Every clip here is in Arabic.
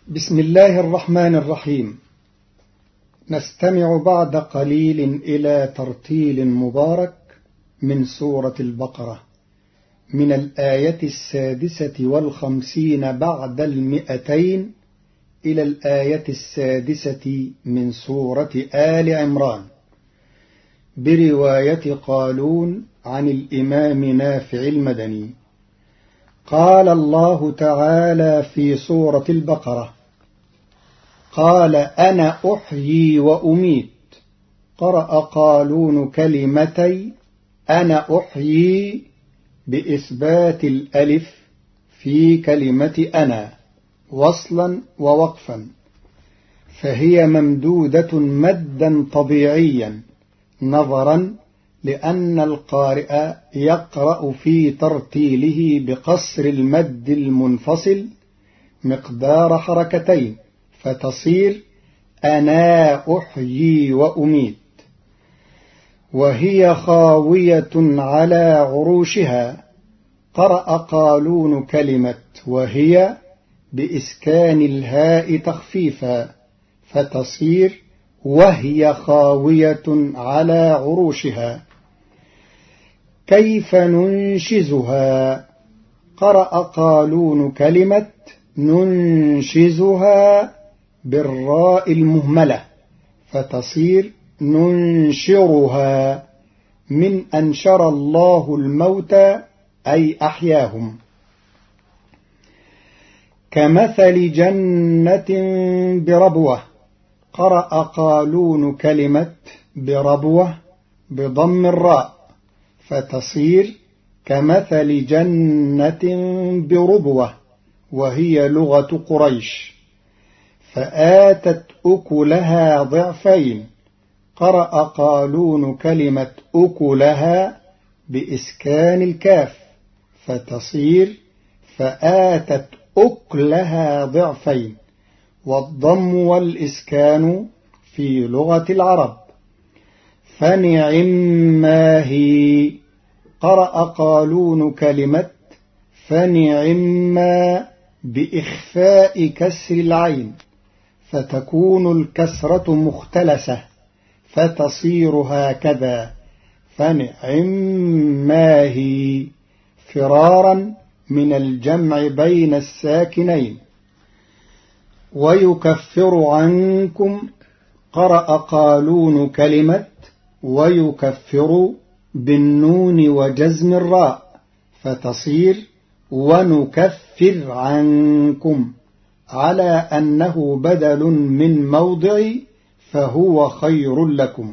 بسم الله الرحمن الرحيم. نستمع بعد قليل إلى ترتيل مبارك من سورة البقرة من الآية 56 بعد 200 إلى الآية 6 من سورة آل عمران برواية قالون عن الإمام نافع المدني. قال الله تعالى في سورة البقرة: قال أنا أحيي وأميت. قرأ قالون كلمتي أنا أحيي بإثبات الألف في كلمة أنا وصلا ووقفا، فهي ممدودة مدا طبيعيا نظرا لأن القارئ يقرأ في ترتيله بقصر المد المنفصل مقدار حركتين، فتصير أنا أحيي وأميت. وهي خاوية على عروشها. قرأ قالون كلمة وهي بإسكان الهاء تخفيفا، فتصير وهي خاوية على عروشها. كيف ننشزها؟ قرأ قالون كلمة ننشزها بالراء المهملة، فتصير ننشرها من أنشر الله الموتى أي أحياهم. كمثل جنة بربوة. قرأ قالون كلمة بربوة بضم الراء، فتصير كمثل جنة بربوة، وهي لغة قريش. فآتت أكلها ضعفين. قرأ قالون كلمة أكلها بإسكان الكاف، فتصير فآتت أكلها ضعفين، والضم والإسكان في لغة العرب. فنعم ما هي. قرأ قالون كلمة فنعم ما بإخفاء كسر العين، فتكون الكسرة مختلسة، فتصير هكذا فنعم ما هي، فرارا من الجمع بين الساكنين. ويكفر عنكم. قرأ قالون كلمة ويكفر بالنون وجزم الراء، فتصير ونكفر عنكم، على أنه بدل من موضع فهو خير لكم.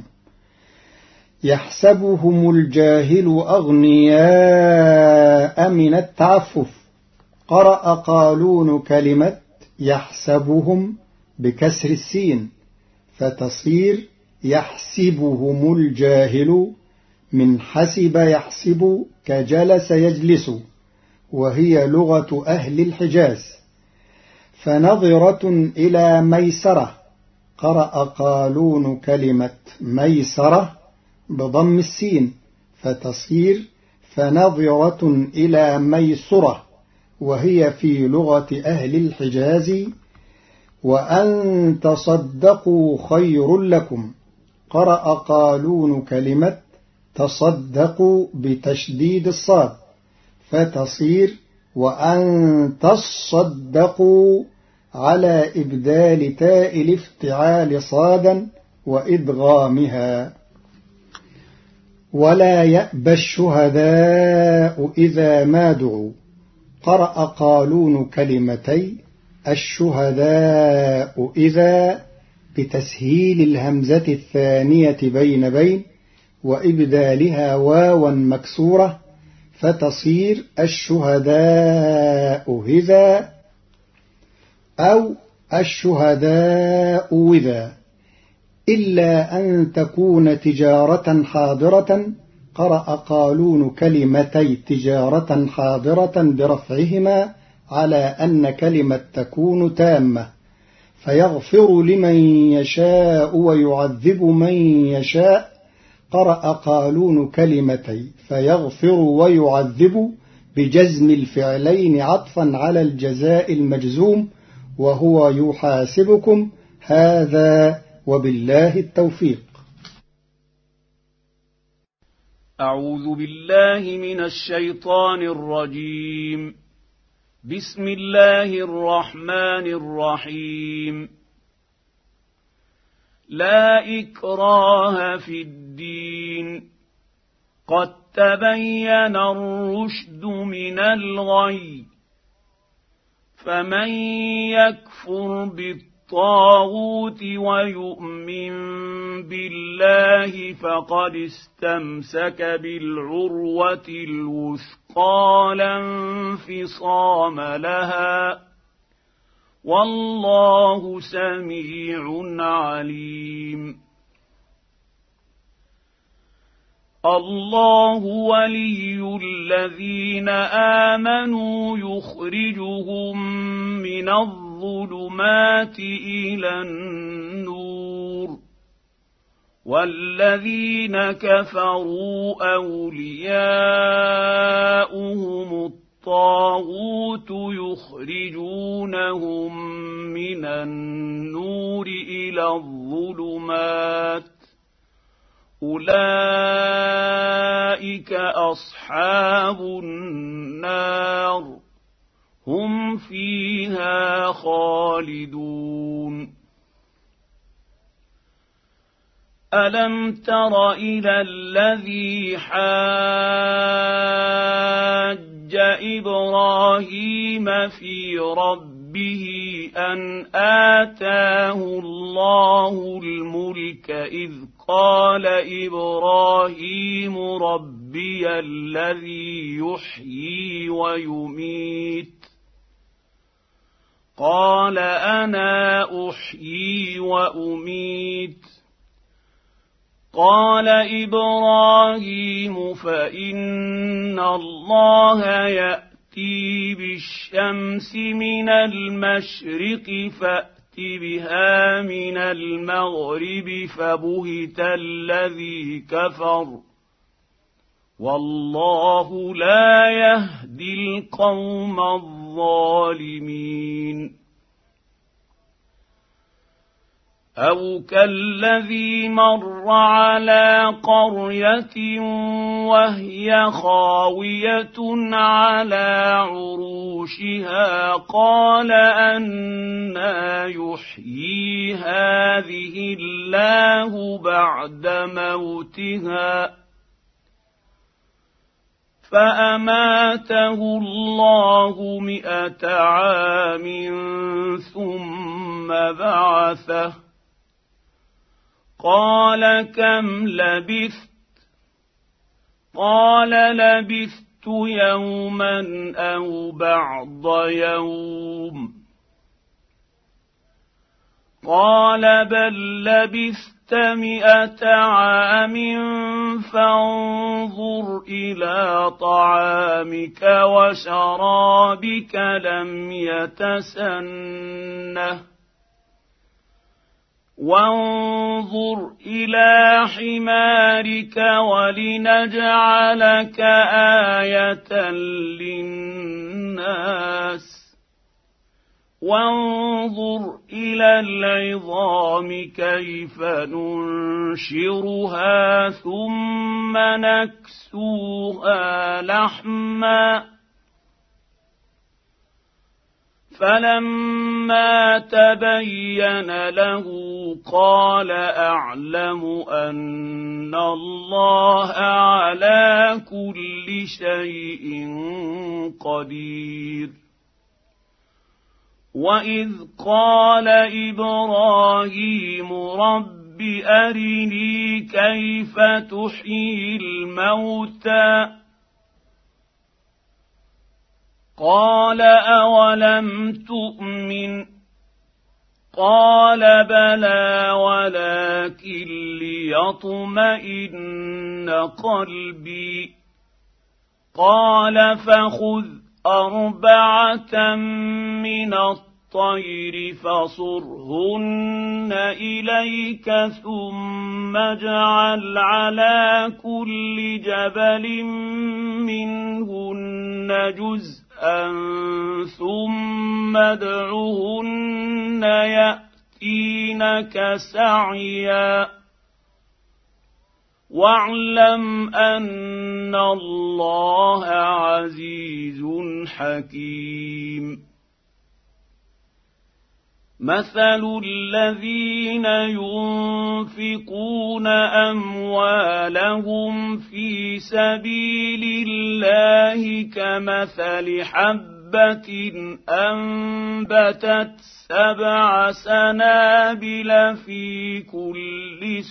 يحسبهم الجاهل أغنياء من التعفف. قرأ قالون كلمة يحسبهم بكسر السين، فتصير يحسبهم الجاهل من حسب يحسب كجلس يجلس، وهي لغة أهل الحجاز. فنظرة إلى ميسرة. قرأ قالون كلمة ميسرة بضم السين، فتصير فنظرة إلى ميسرة، وهي في لغة أهل الحجاز. وأن تصدقوا خير لكم. قرأ قالون كلمة تصدقوا بتشديد الصاد، فتصير وأن تصدقوا على إبدال تاء الافتعال صادا وإدغامها. ولا يأبى الشهداء إذا ما دعوا. قرأ قالون كلمتي الشهداء إذا بتسهيل الهمزة الثانية بين وإبدالها واوا مكسورة، فتصير الشهداء إذا أو الشهداء وذا، إلا أن تكون تجارة حاضرة. قرأ قالون كلمتي تجارة حاضرة برفعهما على أن كلمة تكون تامة، فيغفر لمن يشاء ويعذب من يشاء. قرأ قالون كلمتي فيغفر ويعذب بجزم الفعلين عطفا على الجزاء المجزوم، وهو يحاسبكم. هذا وبالله التوفيق. أعوذ بالله من الشيطان الرجيم. بسم الله الرحمن الرحيم. لا إكراه في الدين، قد تبين الرشد من الغي، فمن يكفر بالطاغوت ويؤمن بالله فقد استمسك بالعروة الوثقى لا انفصام لها، والله سميع عليم. الله ولي الذين آمنوا يخرجهم من الظلمات إلى النور، والذين كفروا أولياؤهم الطاغوت يخرجونهم من النور إلى الظلمات، أولئك أصحاب النار هم فيها خالدون. ألم تر إلى الذي حاج إبراهيم في ربه أن آتاه الله الملك إذ قال إبراهيم ربي الذي يحيي ويميت، قال أنا أحيي وأميت، قال إبراهيم فإن الله يأتي بالشمس من المشرق فأت بها من المغرب فبهت الذي كفر، والله لا يهدي القوم الظالمين. أو كالذي مر على قرية وهي خاوية على عروشها قال أنى يحيي هذه الله بعد موتها، فأماته الله 100 عام ثم بعثه، قال كم لبثت؟ قال لبثت يوما أو بعض يوم، قال بل لبثت 100 عام فانظر إلى طعامك وشرابك لم يتسنه، وانظر إلى حمارك ولنجعلك آية للناس، وانظر إلى العظام كيف ننشرها ثم نكسوها لحما، فلما تبين له قال أعلم أن الله على كل شيء قدير. وإذ قال إبراهيم رب أرني كيف تحيي الموتى، قال أولم تؤمن، قال بلى ولكن ليطمئن قلبي، قال فخذ 4 من الطير فصرهن إليك ثم اجعل على كل جبل منهن جزءا ثم ادعهن يأتينك سعيا واعلم أن الله عزيز حكيم مثل الذين ينفقون أموالهم في سبيل الله كمثل حبة أنبتت 7 سنابل في كل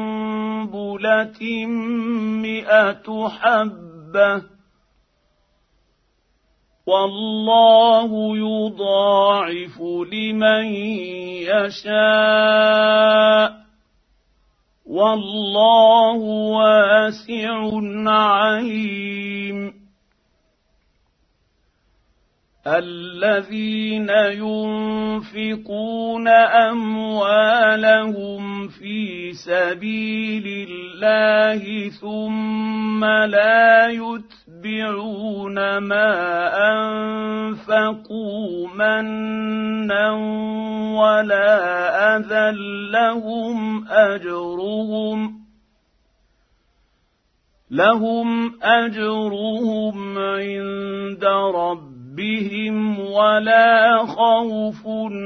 سنبلة 100 حبة والله يضاعف لمن يشاء والله واسع عليم الذين ينفقون أموالهم في سبيل الله ثم لا يتبعون ما أنفقوا منا ولا أذى لهم أجرهم عند ربهم ولا خوف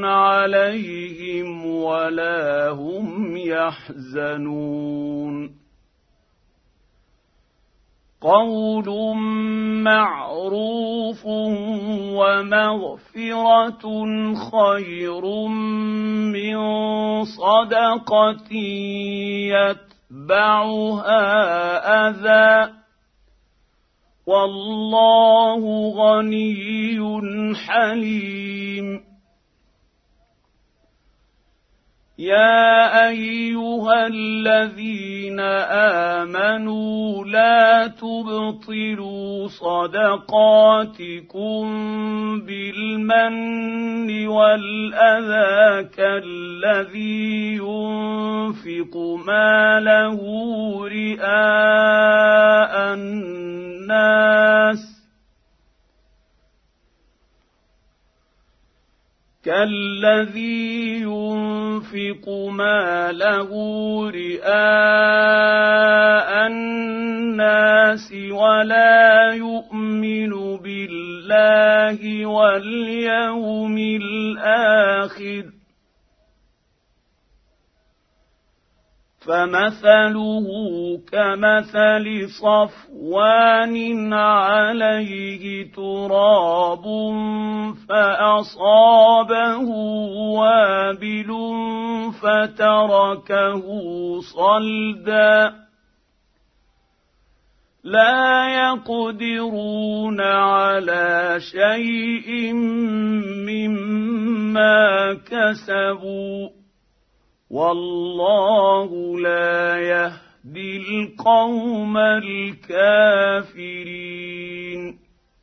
عليهم ولا هم يحزنون قول معروف ومغفرة خير من صدقة يتبعها أذى والله غني حليم يا أيها الذين آمنوا لا تبطلوا صدقاتكم بالمن والأذى كالذي ينفق ماله رئاء الناس ولا يؤمن بالله واليوم الآخر فمثله كمثل صفوان عليه تراب فأصابه وابل فتركه صلدا لا يقدرون على شيء مما كسبوا والله لا يهدي القوم الكافرين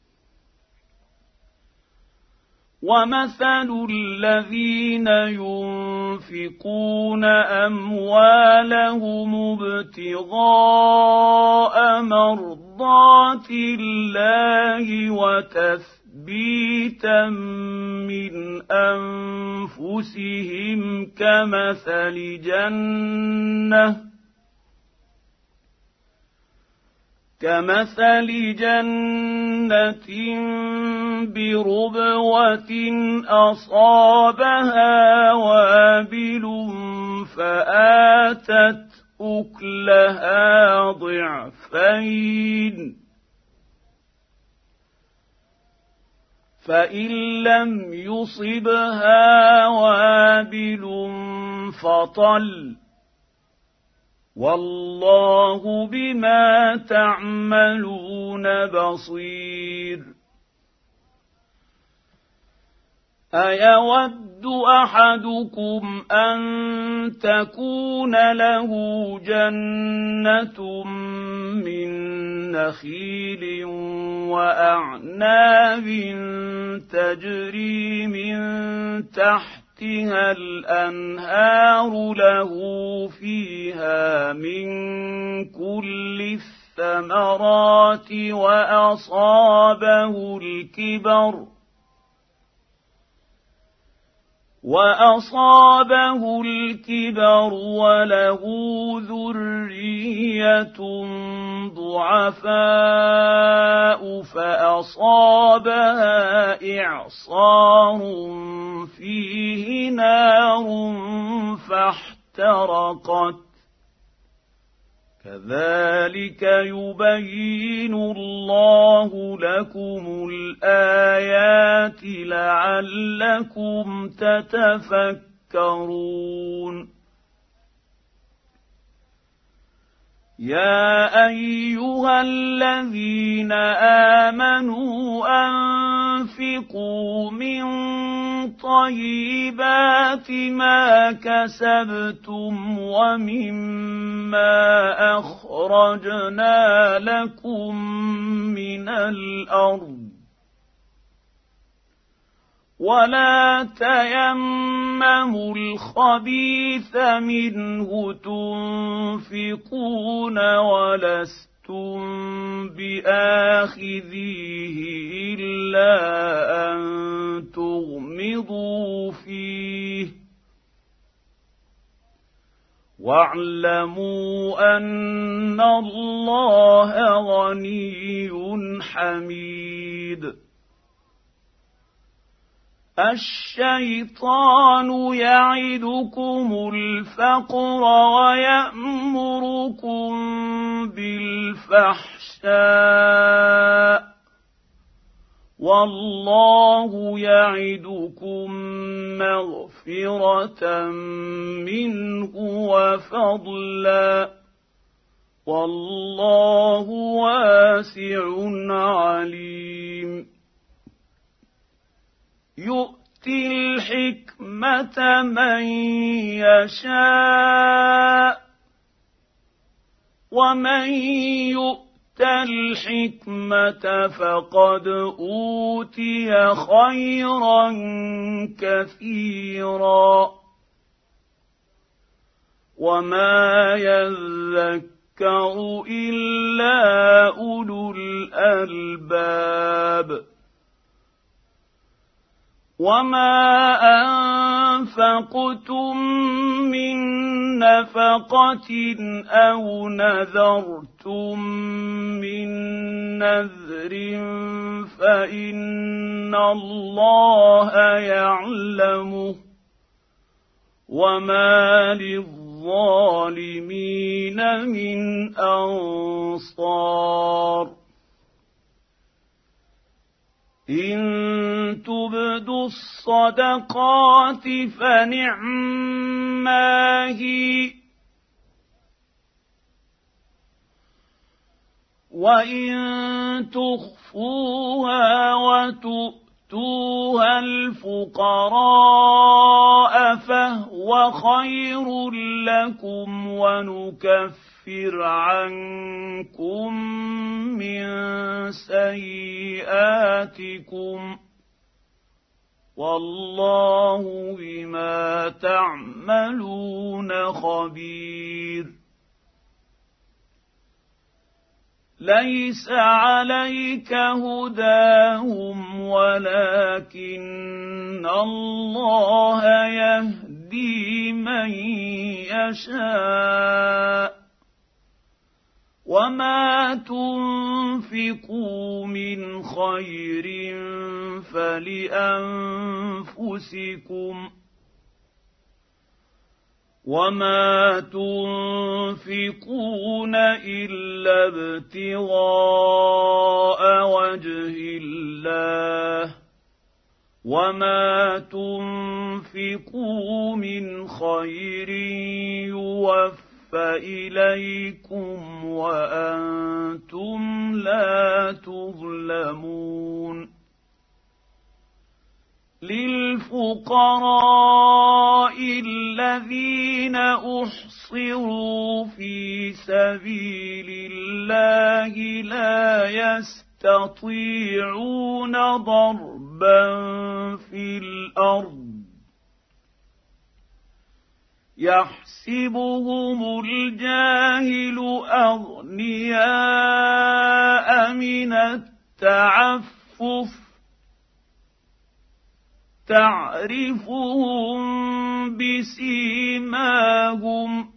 ومثل الذين ينفقون أموالهم ابتغاء مرضات الله وتثبيتا من أنفسهم كمثل جنة بربوة أصابها وابل فآتت أكلها ضعفين فإن لم يصبها وابل فطل والله بما تعملون بصير أيود أحدكم أن تكون له جنة من نخيل وأعناب تجري من تحتها الأنهار له فيها من كل الثمرات وأصابه الكبر وله ذرية ضعفاء فأصابها إعصار فيه نار فاحترقت كذلك يبين الله لكم الآيات لعلكم تتفكرون يا أيها الذين آمنوا أنفقوا من طيبات ما كسبتم ومما أخرجنا لكم من الأرض ولا تيمموا الخبيث منه تنفقون ولستم بآخذيه إلا أن تغمضوا فيه واعلموا أن الله غني حميد الشيطان يعدكم الفقر ويأمركم بالفحشاء والله يعدكم مغفرة منه وفضلا والله واسع عليم يؤتي الحكمة من يشاء ومن يؤت الحكمة فقد أوتي خيرا كثيرا وما يذكر إلا أولو الألباب وما أنفقتم من نفقة أو نذرتم من نذر فإن الله يعلمه وما للظالمين من أنصار إن تبدوا الصدقات فنعما هي وإن تخفوها وتؤتوها الفقراء فهو خير لكم ونكفر عنكم من سيئاتكم والله بما تعملون خبير ليس عليك هداهم ولكن الله يهدي من يشاء وما تنفقوا من خير فلأنفسكم وما تنفقون إلا ابتغاء وجه الله وما تنفقوا من خير يوفى إليكم وأنتم لا تظلمون للفقراء الذين أحصروا في سبيل الله لا يستطيعون ضربا في الأرض يحسبهم الجاهل أغنياء من التعفف تعرفهم بسيماهم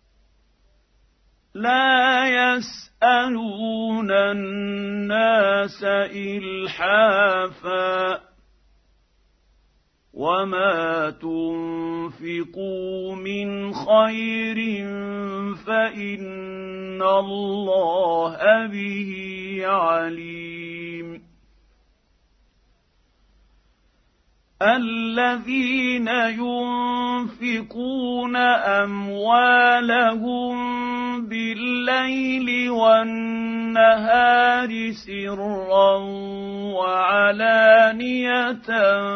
لا يسألون الناس إلحافا وما تنفقوا من خير فإن الله به عليم الذين ينفقون أموالهم بالليل والنهار سرا وعلانية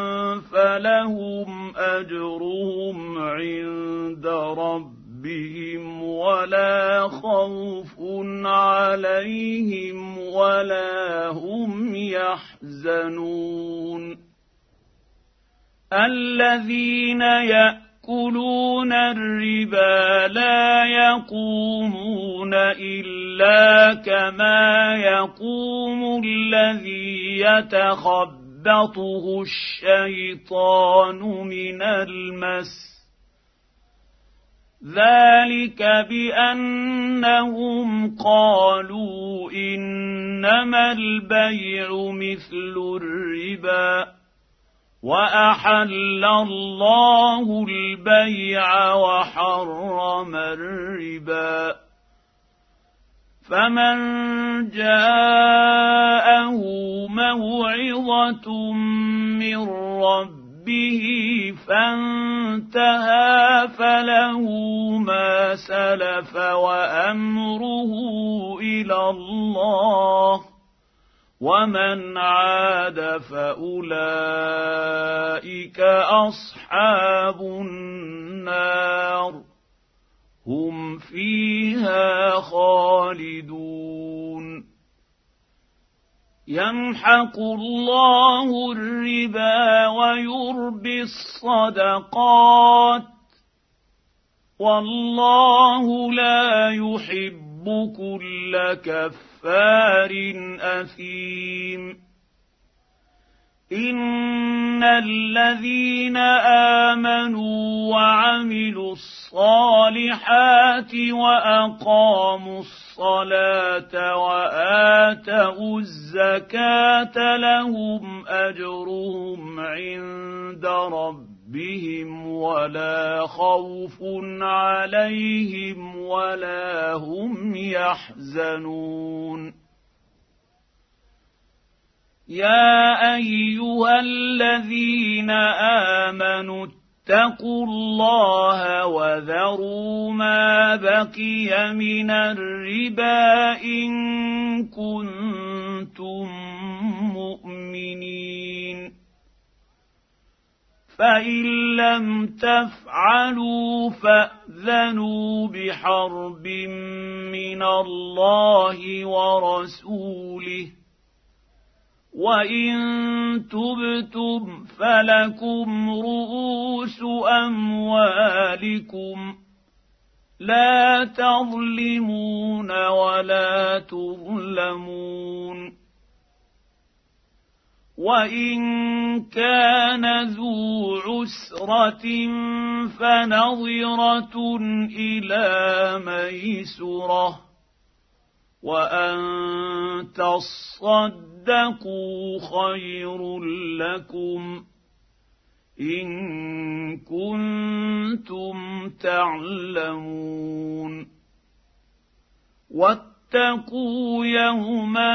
فلهم أجرهم عند ربهم ولا خوف عليهم ولا هم يحزنون الذين يأكلون الربا لا يقومون إلا كما يقوم الذي يتخبطه الشيطان من المس ذلك بأنهم قالوا إنما البيع مثل الربا وأحل الله البيع وحرم الربا فمن جاءه موعظة من ربه فانتهى فله ما سلف وأمره إلى الله ومن عاد فأولئك أصحاب النار هم فيها خالدون يمحق الله الربا ويربي الصدقات والله لا يحب كل كفار أثيم إن الذين آمنوا وعملوا الصالحات وأقاموا الصلاة وآتوا الزكاة لهم أجرهم عند ربهم ولا خوف عليهم ولا هم يحزنون يا أيها الذين آمنوا اتقوا الله وذروا ما بقي من الربا إن كنتم مؤمنين فإن لم تفعلوا فأذنوا بحرب من الله ورسوله وإن تبتم فلكم رؤوس أموالكم لا تظلمون ولا تظلمون وإن كان ذو عسرة فنظرة إلى ميسرة وأن تصدقوا خير لكم إن كنتم تعلمون واتقوا يوما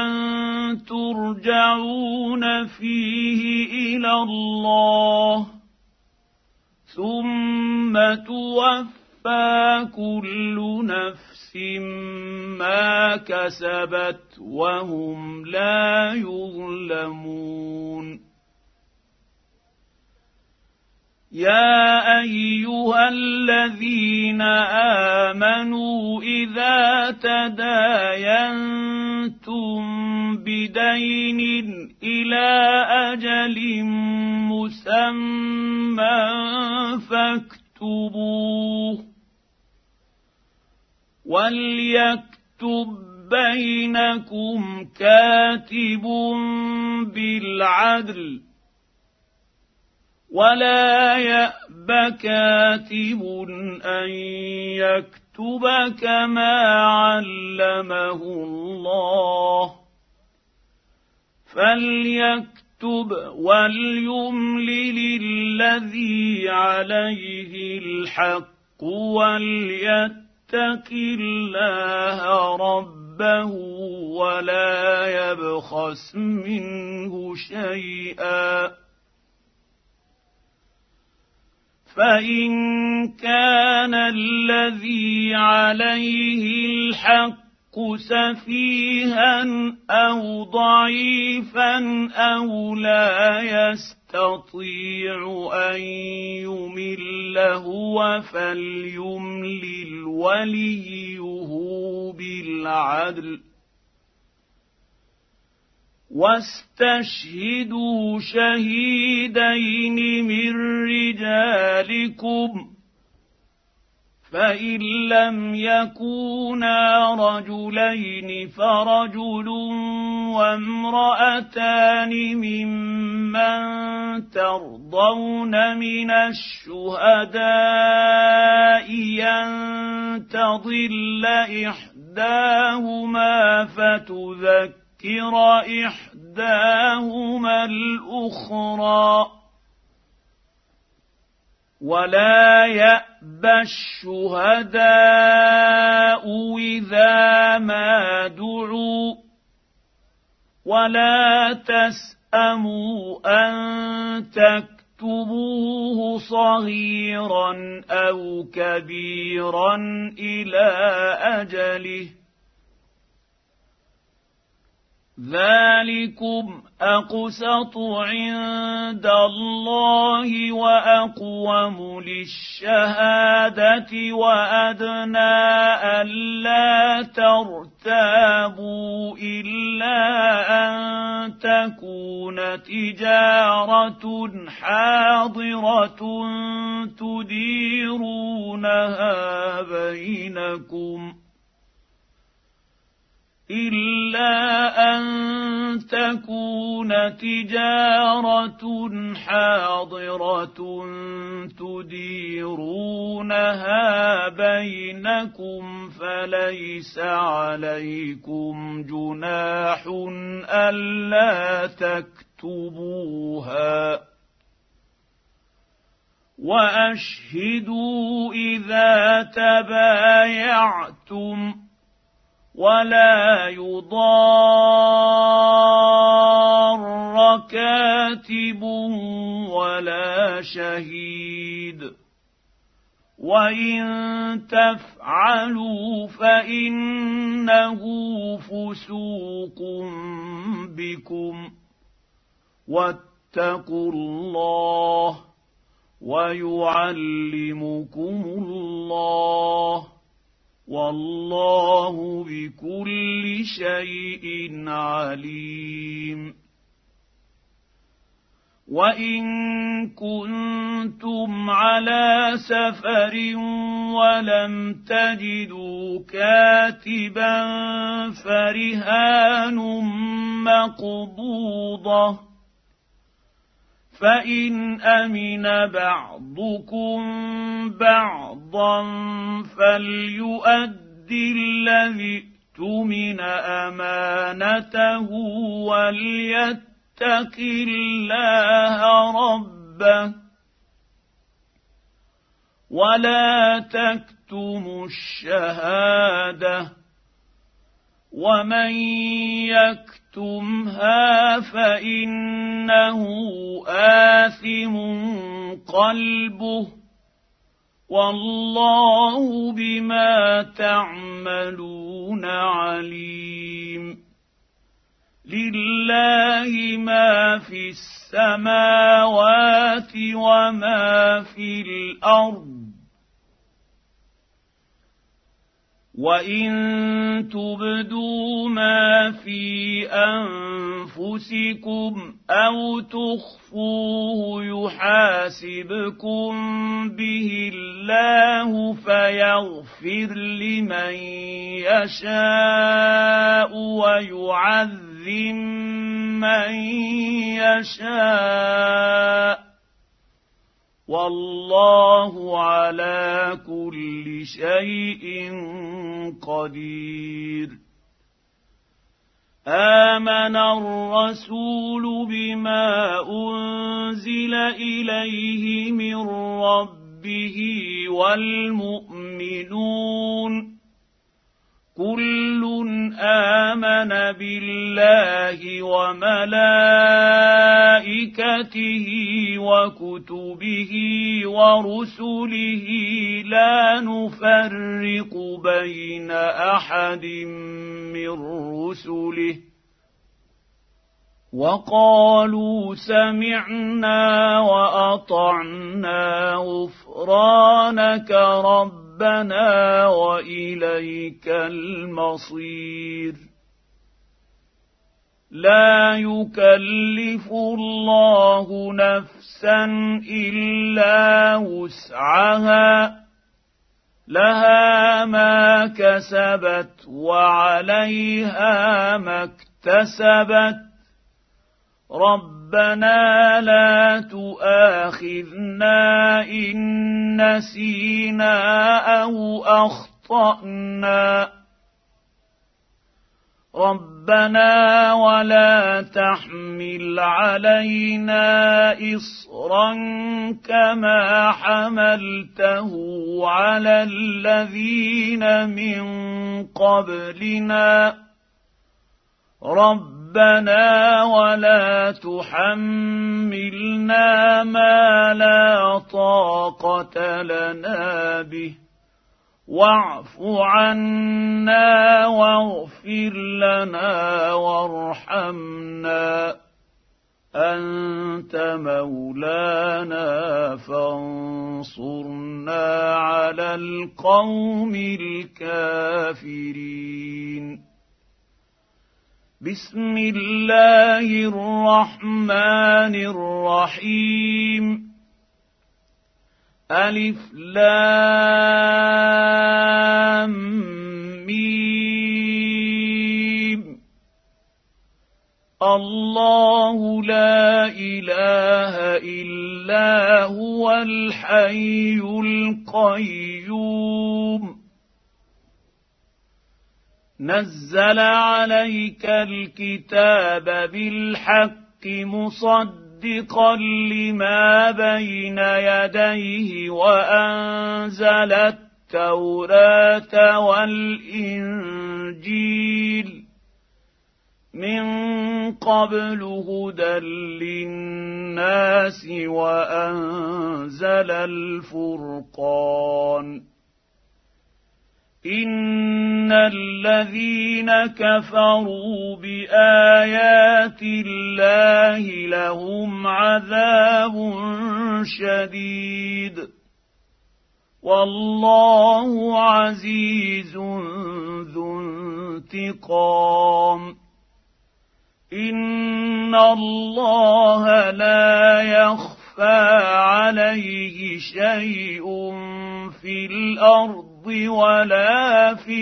ترجعون فيه إلى الله ثم توفى كل نفس ما كسبت وهم لا يظلمون يا أيها الذين آمنوا إذا تداينتم بدين إلى أجل مسمى فاكتبوه فاكتبوه وليكتب بينكم كاتب بالعدل ولا يأب كاتب أن يكتب كما علمه الله فليكتب وليملل الذي عليه الحق وليتق الله ربه ولا يبخس منه شيئا فإن كان الذي عليه الحق سفيها أو ضعيفا أو لا يستطيع أن يمل هو فليملل وليه بالعدل واستشهدوا شهيدين من رجالكم فإن لم يكونا رجلين فرجل وامرأتان ممن ترضون من الشهداء أن تضل إحداهما فتذكر إحداهما الأخرى ولا يأب الشهداء إذا ما دعوا ولا تسأموا أن تكتبوه صغيرا أو كبيرا إلى أجله ذلكم أقسط عند الله وأقوم للشهادة وأدنى ألا ترتابوا إلا أن تكون تجارة حاضرة تديرونها بينكم إلا أن تكون تجارة حاضرة تديرونها بينكم فليس عليكم جناح ألا تكتبوها وأشهدوا إذا تبايعتم ولا يضار كاتب ولا شهيد وإن تفعلوا فإنه فسوق بكم واتقوا الله ويعلمكم الله والله بكل شيء عليم وإن كنتم على سفر ولم تجدوا كاتبا فرهان مقبوضة فإن أمن بعضكم بعضا فليؤد الذي اؤتمن أمانته وليتق الله ربه ولا تكتموا الشهادة ومن يكتمها فإنه آثم قلبه والله بما تعملون عليم لله ما في السماوات وما في الأرض وإن تبدوا ما في أنفسكم أو تخفوه يحاسبكم به الله فيغفر لمن يشاء ويعذب من يشاء والله على كل شيء قدير. آمن الرسول بما أنزل إليه من ربه والمؤمنون كل آمن بالله وملائكته وكتبه ورسله لا نفرق بين أحد من رسله وقالوا سمعنا وأطعنا غفرانك ربنا وإليك المصير. لا يكلف الله نفسا إلا وسعها لها ما كسبت وعليها ما اكتسبت ربنا لا تؤاخذنا إن نسينا أو أخطأنا ربنا ولا تحمل علينا إصرا كما حملته على الذين من قبلنا ربنا ولا تحملنا ما لا طاقة لنا به واعف عنا واغفر لنا وارحمنا أنت مولانا فانصرنا على القوم الكافرين. بسم الله الرحمن الرحيم. ألف لام ميم. الله لا إله إلا هو الحي القيوم نزل عليك الكتاب بالحق مصدقا لما بين يديه وأنزل التوراة والإنجيل من قبل هدى للناس وأنزل الفرقان إن الذين كفروا بآيات الله لهم عذاب شديد والله عزيز ذو انتقام. إن الله لا يخفى عليه شيء في الأرض ولا في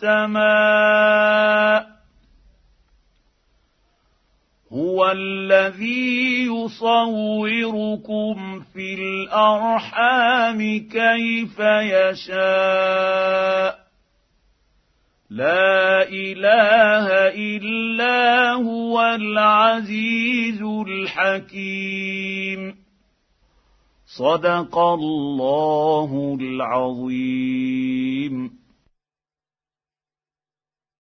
السماء هو الذي يصوركم في الأرحام كيف يشاء لا إله إلا هو العزيز الحكيم. صدق الله العظيم.